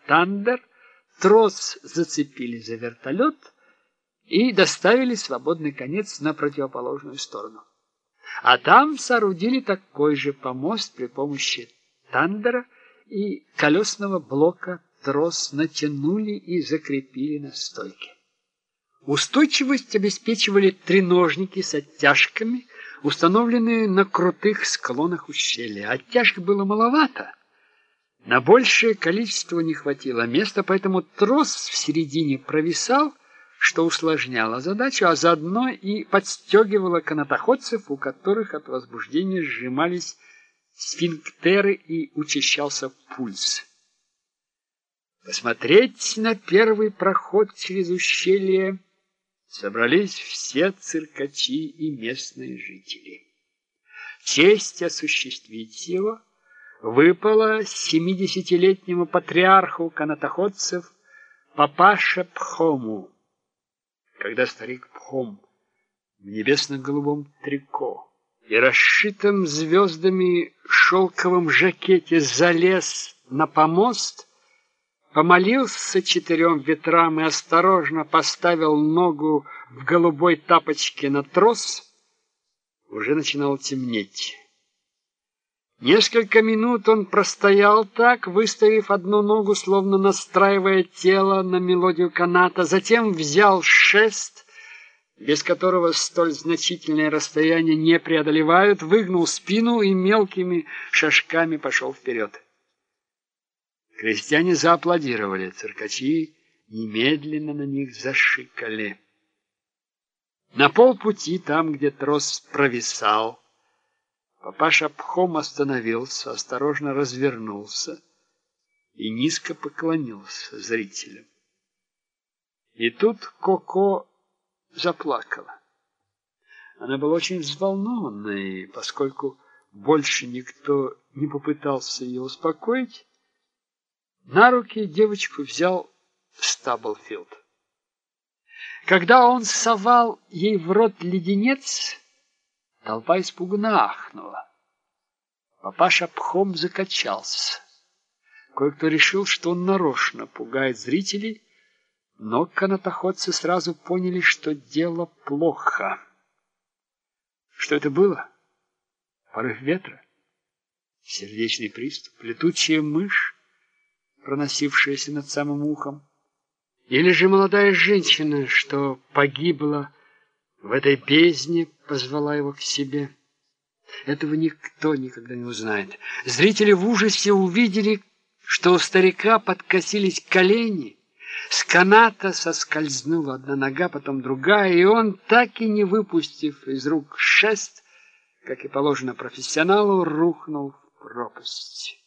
Тандер, трос зацепили за вертолет и доставили свободный конец на противоположную сторону. А там соорудили такой же помост при помощи тандера и колесного блока. Трос натянули и закрепили на стойке. Устойчивость обеспечивали треножники с оттяжками, установленные на крутых склонах ущелья. Оттяжек было маловато. На большее количество не хватило места, поэтому трос в середине провисал, что усложняло задачу, а заодно и подстегивало канатоходцев, у которых от возбуждения сжимались сфинктеры и учащался пульс. Посмотреть на первый проход через ущелье собрались все циркачи и местные жители. Честь осуществить его выпала 70-летнему патриарху канатоходцев папаше Пхому. Когда старик Пхом в небесно-голубом трико и расшитом звездами шелковом жакете залез на помост, помолился 4 ветрам и осторожно поставил ногу в голубой тапочке на трос, уже начинало темнеть. Несколько минут он простоял так, выставив одну ногу, словно настраивая тело на мелодию каната, затем взял шест, без которого столь значительное расстояние не преодолевают, выгнул спину и мелкими шажками пошел вперед. Крестьяне зааплодировали, циркачи немедленно на них зашикали. На полпути, там, где трос провисал, папаша Пхом остановился, осторожно развернулся и низко поклонился зрителям. И тут Коко заплакала. Она была очень взволнована, и поскольку больше никто не попытался ее успокоить, на руки девочку взял Стаблфилд. Когда он совал ей в рот леденец, толпа испуганно ахнула. Папаша Пхом закачался. Кое-кто решил, что он нарочно пугает зрителей, но канатоходцы сразу поняли, что дело плохо. Что это было? Порыв ветра? Сердечный приступ? Летучая мышь, проносившаяся над самым ухом? Или же молодая женщина, что погибла в этой бездне, позвала его к себе? Этого никто никогда не узнает. Зрители в ужасе увидели, что у старика подкосились колени, с каната соскользнула одна нога, потом другая, и он, так и не выпустив из рук шест, как и положено профессионалу, рухнул в пропасть.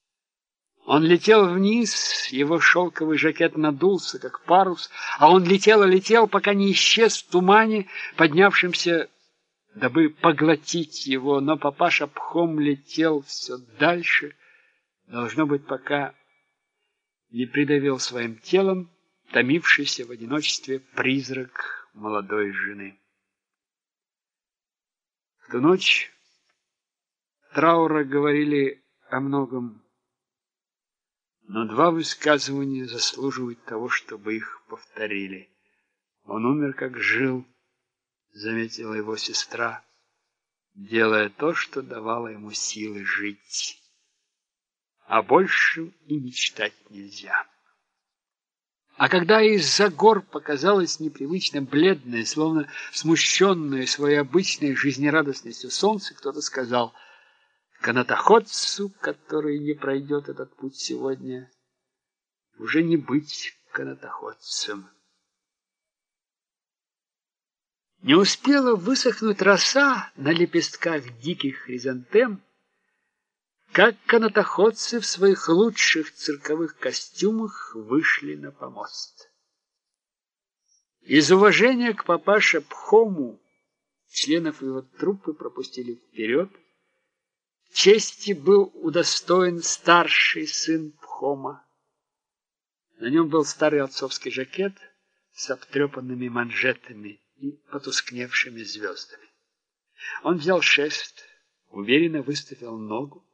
Он летел вниз, его шелковый жакет надулся, как парус, а он летел и летел, пока не исчез в тумане, поднявшемся, дабы поглотить его. Но папаша Пхом летел все дальше, должно быть, пока не придавил своим телом томившийся в одиночестве призрак молодой жены. В ту ночь траура говорили о многом, но 2 высказывания заслуживают того, чтобы их повторили. Он умер, как жил, заметила его сестра, делая то, что давало ему силы жить. А больше и мечтать нельзя. А когда из-за гор показалось непривычно бледное, словно смущенное своей обычной жизнерадостностью солнце, кто-то сказал: канатоходцу, который не пройдет этот путь сегодня, уже не быть канатоходцем. Не успела высохнуть роса на лепестках диких хризантем, как канатоходцы в своих лучших цирковых костюмах вышли на помост. Из уважения к папаше Пхому членов его труппы пропустили вперед. Чести был удостоен старший сын Пхома. На нем был старый отцовский жакет с обтрепанными манжетами и потускневшими звездами. Он взял шест, уверенно выставил ногу,